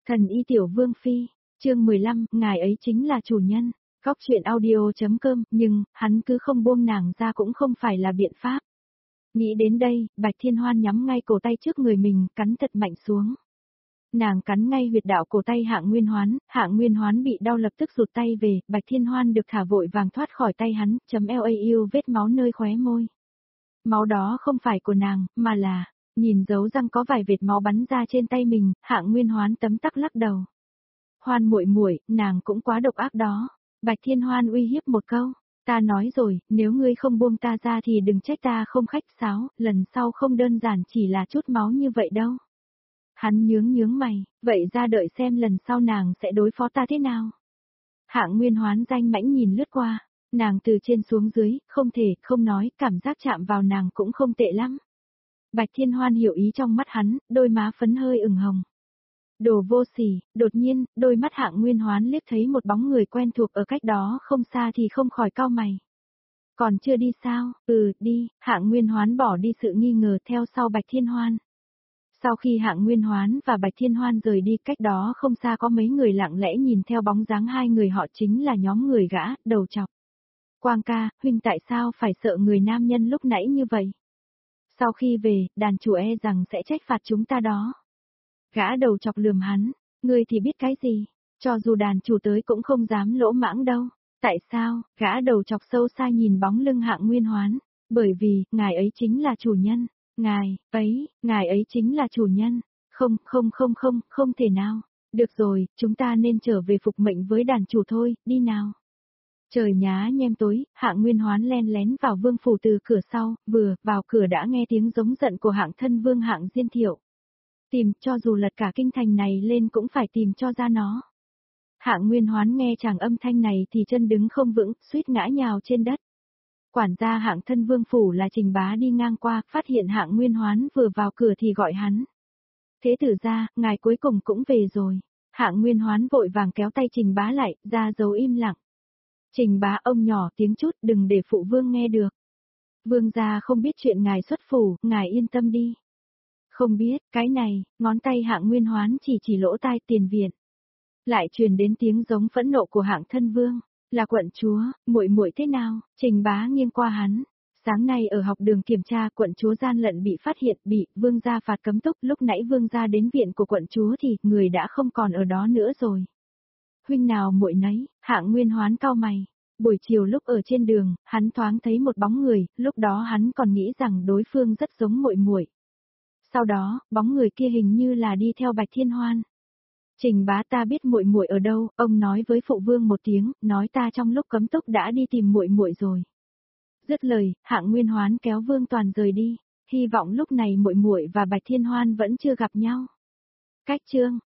Thần y tiểu vương phi, chương 15, ngài ấy chính là chủ nhân. Góc chuyện audio.com, nhưng, hắn cứ không buông nàng ra cũng không phải là biện pháp. Nghĩ đến đây, Bạch Thiên Hoan nhắm ngay cổ tay trước người mình, cắn thật mạnh xuống. Nàng cắn ngay huyệt đạo cổ tay Hạng Nguyên Hoán bị đau lập tức rụt tay về, Bạch Thiên Hoan được thả vội vàng thoát khỏi tay hắn, LAU vết máu nơi khóe môi. Máu đó không phải của nàng, mà là, nhìn dấu răng có vài vệt máu bắn ra trên tay mình, Hạng Nguyên Hoán tấm tắc lắc đầu. Hoan muội muội, nàng cũng quá độc ác đó. Bạch Thiên Hoan uy hiếp một câu, ta nói rồi, nếu ngươi không buông ta ra thì đừng trách ta không khách sáo, lần sau không đơn giản chỉ là chút máu như vậy đâu. Hắn nhướng mày, vậy ra đợi xem lần sau nàng sẽ đối phó ta thế nào. Hạng Nguyên Hoán danh mãnh nhìn lướt qua, nàng từ trên xuống dưới, không thể không nói, cảm giác chạm vào nàng cũng không tệ lắm. Bạch Thiên Hoan hiểu ý trong mắt hắn, đôi má phấn hơi ửng hồng. Đồ vô sỉ, đột nhiên, đôi mắt Hạng Nguyên Hoán liếc thấy một bóng người quen thuộc ở cách đó không xa thì không khỏi cau mày. Còn chưa đi sao? Đi, Hạng Nguyên Hoán bỏ đi sự nghi ngờ theo sau Bạch Thiên Hoan. Sau khi Hạng Nguyên Hoán và Bạch Thiên Hoan rời đi, cách đó không xa có mấy người lặng lẽ nhìn theo bóng dáng hai người, họ chính là nhóm người gã, đầu trọc. Quang ca, huynh tại sao phải sợ người nam nhân lúc nãy như vậy? Sau khi về, đàn chủ e rằng sẽ trách phạt chúng ta đó. Gã đầu chọc lườm hắn, ngươi thì biết cái gì, cho dù đàn chủ tới cũng không dám lỗ mãng đâu. Tại sao? Gã đầu chọc sâu xa nhìn bóng lưng Hạng Nguyên Hoán, bởi vì, ngài ấy chính là chủ nhân, ngài ấy chính là chủ nhân, không thể nào. Được rồi, chúng ta nên trở về phục mệnh với đàn chủ thôi, đi nào. Trời nhá nhem tối, Hạng Nguyên Hoán len lén vào vương phủ từ cửa sau, vừa vào cửa đã nghe tiếng giống giận của Hạng thân vương Hạng Diên Thiệu. Tìm, cho dù lật cả kinh thành này lên cũng phải tìm cho ra nó. Hạng Nguyên Hoán nghe chàng âm thanh này thì chân đứng không vững, suýt ngã nhào trên đất. Quản gia Hạng thân vương phủ là Trình Bá đi ngang qua, phát hiện Hạng Nguyên Hoán vừa vào cửa thì gọi hắn. Thế tử ra, ngài cuối cùng cũng về rồi. Hạng Nguyên Hoán vội vàng kéo tay Trình Bá lại, ra dấu im lặng. Trình Bá ông nhỏ tiếng chút, đừng để phụ vương nghe được. Vương gia không biết chuyện ngài xuất phủ, ngài yên tâm đi. Không biết, cái này, ngón tay Hạng Nguyên Hoán chỉ lỗ tai tiền viện. Lại truyền đến tiếng giống phẫn nộ của Hạng thân vương, là quận chúa, muội thế nào? Trình Bá nghiêng qua hắn. Sáng nay ở học đường kiểm tra, quận chúa gian lận bị phát hiện, bị vương gia phạt cấm túc, lúc nãy vương gia đến viện của quận chúa thì người đã không còn ở đó nữa rồi. Huynh nào muội nấy, Hạng Nguyên Hoán cau mày. Buổi chiều lúc ở trên đường, hắn thoáng thấy một bóng người, lúc đó hắn còn nghĩ rằng đối phương rất giống muội. Sau đó, bóng người kia hình như là đi theo Bạch Thiên Hoan. Trình Bá, ta biết muội ở đâu, ông nói với phụ vương một tiếng, nói ta trong lúc cấm túc đã đi tìm muội rồi. Dứt lời, Hạng Nguyên Hoán kéo Vương Toàn rời đi, hy vọng lúc này muội và Bạch Thiên Hoan vẫn chưa gặp nhau. Cách chương